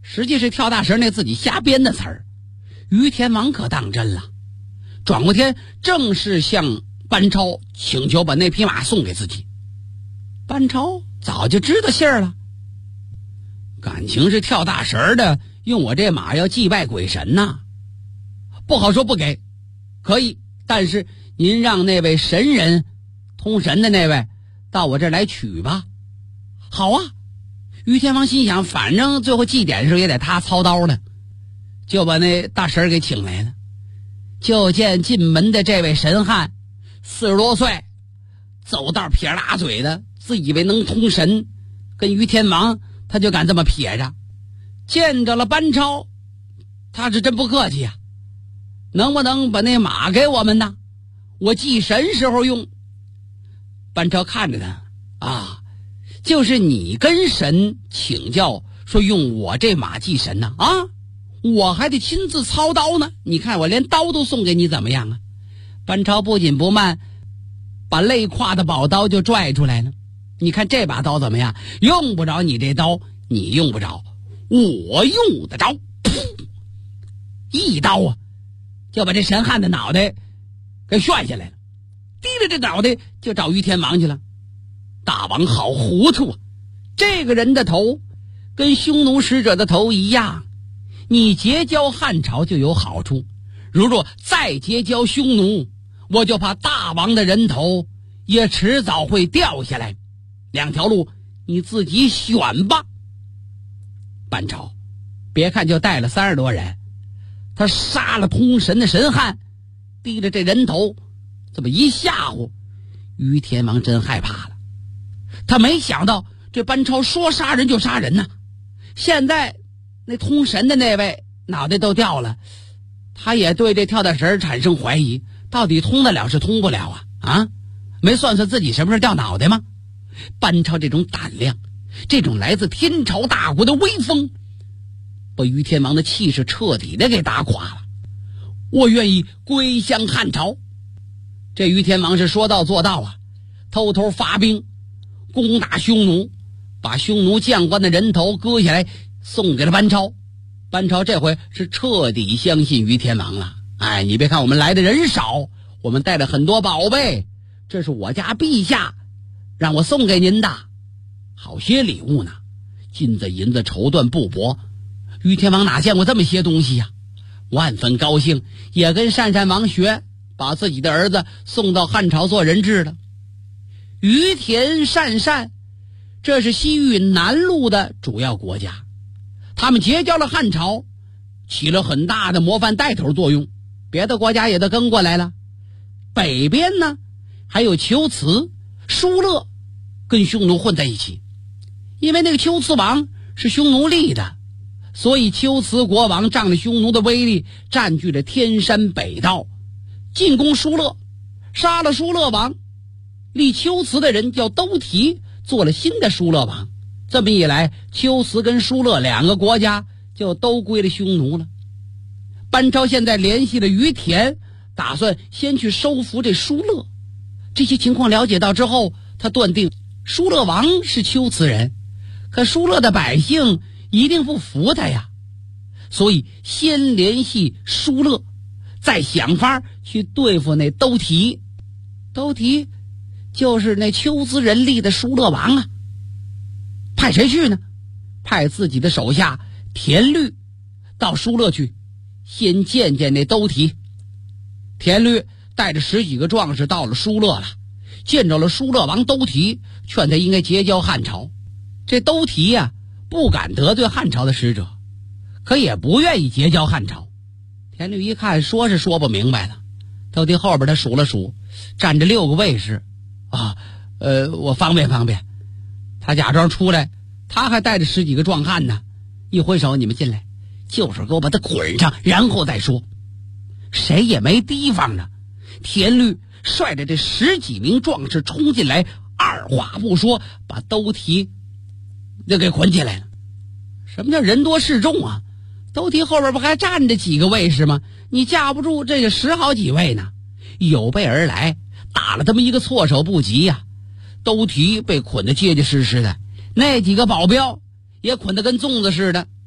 实际是跳大神那自己瞎编的词儿。于天王可当真了，转过天正式向班超请求把那匹马送给自己。班超早就知道信儿了，感情是跳大神的用我这马要祭拜鬼神呐，不好说不给，可以，但是您让那位神人通神的那位到我这儿来取吧。好啊，于天王心想，反正最后祭典的时候也得他操刀了，就把那大神给请来了。就见进门的这位神汉40多岁，走道撇拉嘴的，自以为能通神，跟于天王他就敢这么撇着。见着了班超，他是真不客气啊，能不能把那马给我们呢？我祭神时候用。班超看着他啊，就是你跟神请教说用我这马祭神呢啊，我还得亲自操刀呢，你看我连刀都送给你怎么样啊？班超不紧不慢把肋挎的宝刀就拽出来了。你看这把刀怎么样？用不着你这刀，你用不着，我用得着。一刀啊就把这神汉的脑袋给炫下来了，提着这脑袋就找于天王去了。大王好糊涂啊，这个人的头跟匈奴使者的头一样，你结交汉朝就有好处，如若再结交匈奴，我就怕大王的人头也迟早会掉下来，两条路你自己选吧。班超别看就带了30多人，他杀了通神的神汉，提着这人头这么一吓唬，于天王真害怕了。他没想到这班超说杀人就杀人呢，现在那通神的那位脑袋都掉了，他也对这跳大神产生怀疑，到底通得了是通不了啊？没算算自己什么时掉脑袋吗？班超这种胆量，这种来自天朝大国的威风，把于天王的气势彻底的给打垮了。我愿意归降汉朝。这于天王是说到做到啊，偷偷发兵攻打匈奴，把匈奴将官的人头割下来送给了班超。班超这回是彻底相信于天王了。哎，你别看我们来的人少，我们带了很多宝贝，这是我家陛下让我送给您的，好些礼物呢，金子银子绸缎布帛，于天王哪见过这么些东西呀？万分高兴，也跟鄯善王学，把自己的儿子送到汉朝做人质了。于田鄯善这是西域南路的主要国家，他们结交了汉朝，起了很大的模范带头作用，别的国家也都跟过来了。北边呢还有龟兹、疏勒跟匈奴混在一起，因为那个龟兹王是匈奴立的，所以龟兹国王仗着匈奴的威力，占据了天山北道，进攻疏勒，杀了疏勒王，立龟兹的人叫兜提，做了新的疏勒王。这么一来，龟兹跟疏勒两个国家就都归了匈奴了。班超现在联系了于田，打算先去收服这疏勒。这些情况了解到之后，他断定疏勒王是龟兹人，可疏勒的百姓一定不服他呀，所以先联系疏勒，再想法去对付那兜提。兜提就是那龟兹人立的疏勒王啊。派谁去呢？派自己的手下田律到疏勒去，先见见那兜提。田律带着10几个壮士到了疏勒了，见着了疏勒王兜提，劝他应该结交汉朝。这兜提呀，不敢得罪汉朝的使者，可也不愿意结交汉朝。田律一看说是说不明白了，兜提后边他数了数，站着6个卫士啊，我方便方便。他假装出来，他还带着10几个壮汉呢，一挥手，你们进来，就是给我把他捆上，然后再说。谁也没提防呢，田律率着这10几名壮士冲进来，二话不说把兜提就给捆起来了。什么叫人多势众啊？兜提后边不还站着几个卫士吗？你架不住这个10好几位呢，有备而来，打了他们一个措手不及呀。兜提被捆得结结实实的，那几个保镖也捆得跟粽子似的，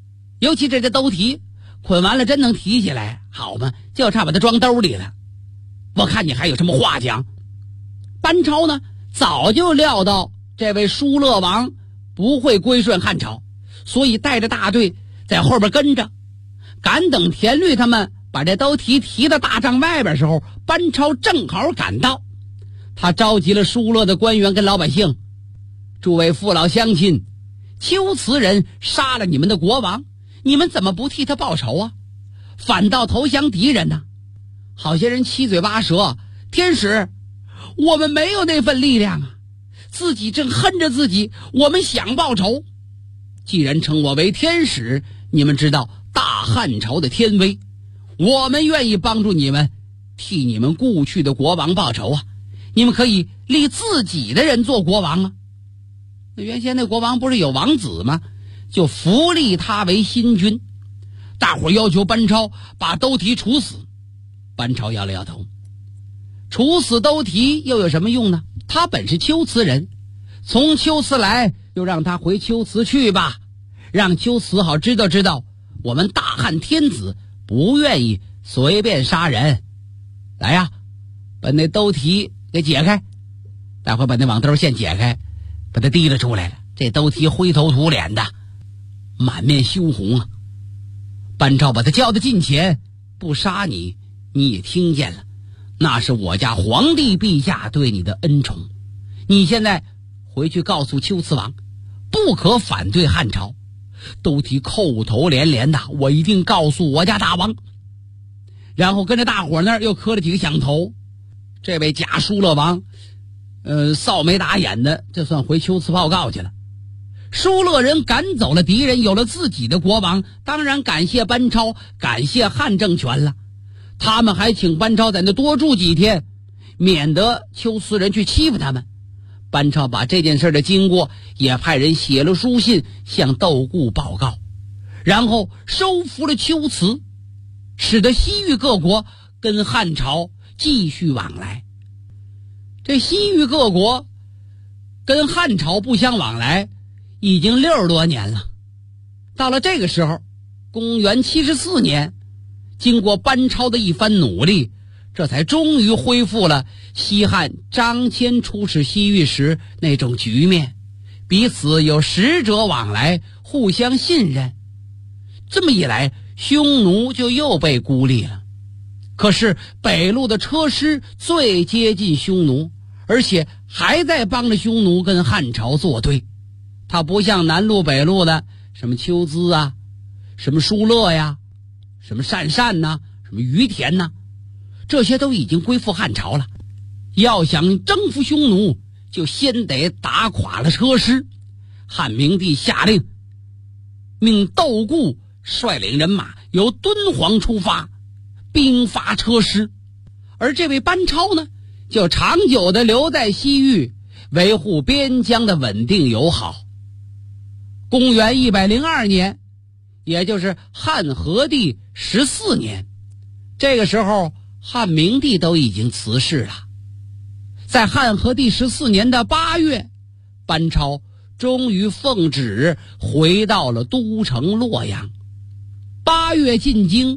尤其这兜提捆完了真能提起来，好嘛，就差把它装兜里了。我看你还有什么话讲？班超呢，早就料到这位疏勒王不会归顺汉朝，所以带着大队在后边跟着，赶等田律他们把这兜提提到大帐外边时候，班超正好赶到。他召集了疏勒的官员跟老百姓，诸位父老乡亲，龟兹人杀了你们的国王，你们怎么不替他报仇啊？反倒投降敌人呢？好些人七嘴八舌，天使，我们没有那份力量啊，自己正恨着自己，我们想报仇。既然称我为天使，你们知道大汉朝的天威，我们愿意帮助你们，替你们故去的国王报仇啊！你们可以立自己的人做国王啊。那原先那国王不是有王子吗？就扶立他为新君。大伙要求班超把兜提处死，班超摇了摇头。处死兜提又有什么用呢？他本是龟兹人，从龟兹来，就让他回龟兹去吧，让龟兹好知道知道我们大汉天子不愿意随便杀人。来呀，把那兜提给解开。待会把那网兜线解开，把它提了出来了。这兜提灰头土脸的，满面羞红啊。班超把他叫到近前，不杀你，你也听见了，那是我家皇帝陛下对你的恩宠。你现在回去告诉龟兹王，不可反对汉朝。兜提叩头连连的，我一定告诉我家大王。然后跟着大伙那儿又磕了几个响头。这位假疏勒王臊眉打眼的，这算回龟兹报告去了。疏勒人赶走了敌人，有了自己的国王，当然感谢班超，感谢汉政权了。他们还请班超在那多住几天，免得龟兹人去欺负他们。班超把这件事的经过也派人写了书信向窦固报告，然后收服了龟兹，使得西域各国跟汉朝继续往来。这西域各国跟汉朝不相往来已经60多年了。到了这个时候，公元74年，经过班超的一番努力，这才终于恢复了西汉张骞出使西域时那种局面，彼此有使者往来，互相信任。这么一来，匈奴就又被孤立了。可是北路的车师最接近匈奴，而且还在帮着匈奴跟汉朝作对。他不像南路北路的什么龟兹啊，什么疏勒呀，什么鄯善呐，什么于田呐，这些都已经归附汉朝了。要想征服匈奴，就先得打垮了车师。汉明帝下令，命窦固率领人马由敦煌出发，兵伐车师。而这位班超呢，就长久地留在西域，维护边疆的稳定友好。公元102年，也就是汉和帝14年，这个时候汉明帝都已经辞世了。在汉和帝14年的8月，班超终于奉旨回到了都城洛阳。8月进京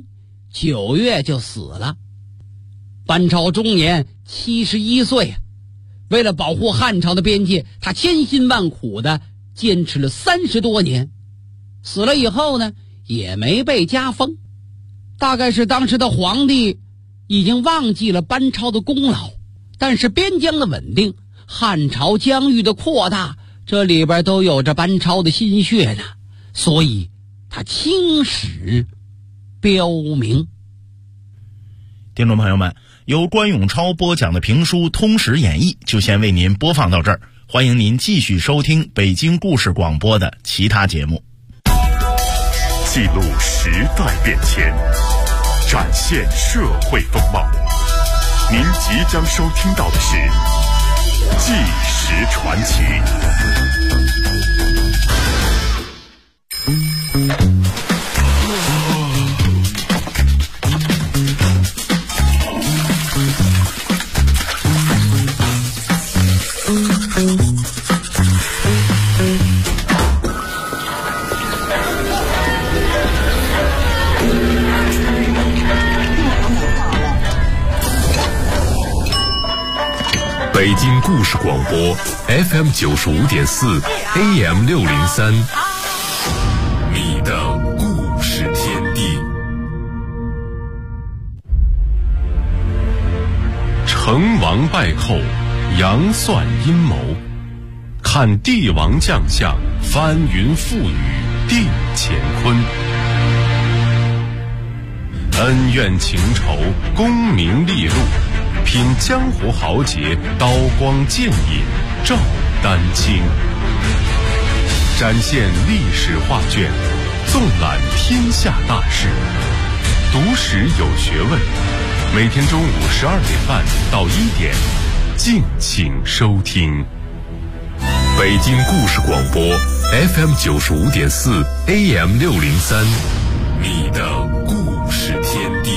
，9月就死了。班超终年71岁，为了保护汉朝的边界，他千辛万苦的坚持了30多年。死了以后呢，也没被加封。大概是当时的皇帝已经忘记了班超的功劳，但是边疆的稳定，汉朝疆域的扩大，这里边都有着班超的心血呢，所以他青史标明。 听众朋友们，由关永超播讲的评书《通史演义》就先为您播放到这儿，欢迎您继续收听北京故事广播的其他节目。 记录时代变迁，展现社会风貌。您即将收听到的是《纪实传奇》。 北京故事广播 FM 95.4 AM 603，你的故事天地。成王败寇，杨算阴谋，看帝王将相，翻云覆雨定乾坤。恩怨情仇，功名利禄，品江湖豪杰，刀光剑影照丹青。展现历史画卷，纵览天下大事，读史有学问。每天中午12点半到1点，敬请收听。北京故事广播 FM 95.4 AM 603，你的故事天地。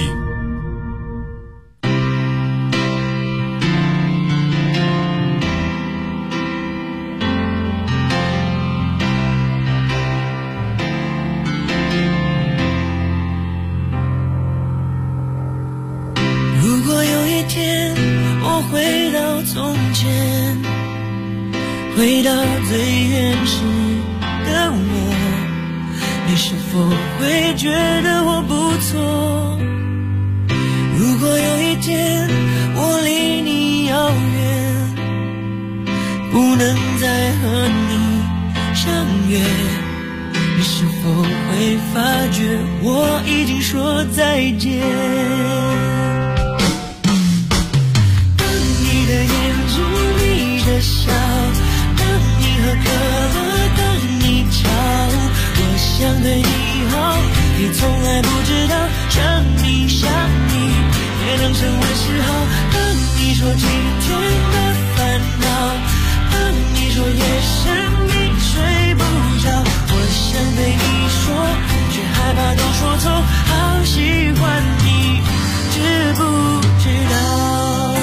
如果有一天我回到从前，回到最原始的我，你是否会觉得我不错？如果有一天我离你遥远，不能再和你相约，你是否会发觉我已经说再见？当你的眼睛眯着笑，当你喝可乐，当你吵，我想对你好，你从来不知道，想你想你也能成为嗜好。当你说今天的烦恼，当你说夜深你睡不着，我想对你说，却害怕都说错，好喜欢你，知不知道？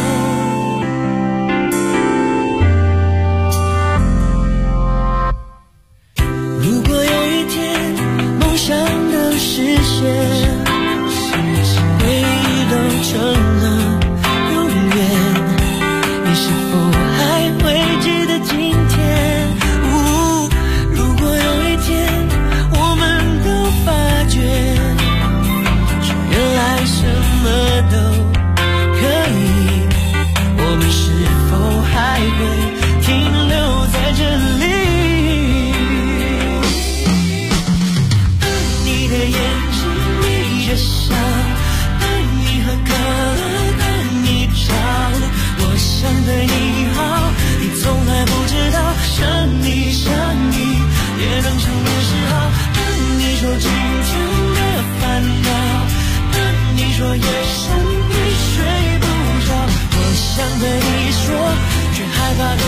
如果有一天梦想的实现，回忆都成了永远，你是否还会记得今天？如果有一天我们都发觉，原来什么都可以，我们是否还会停留在这里？你的眼睛眯着笑，当你喝可乐，当你吵，我想对你好，你从来不知道，想你想你也能成为嗜好。当你说今天的烦恼，当你说夜深你睡不着，我想对你说，却害怕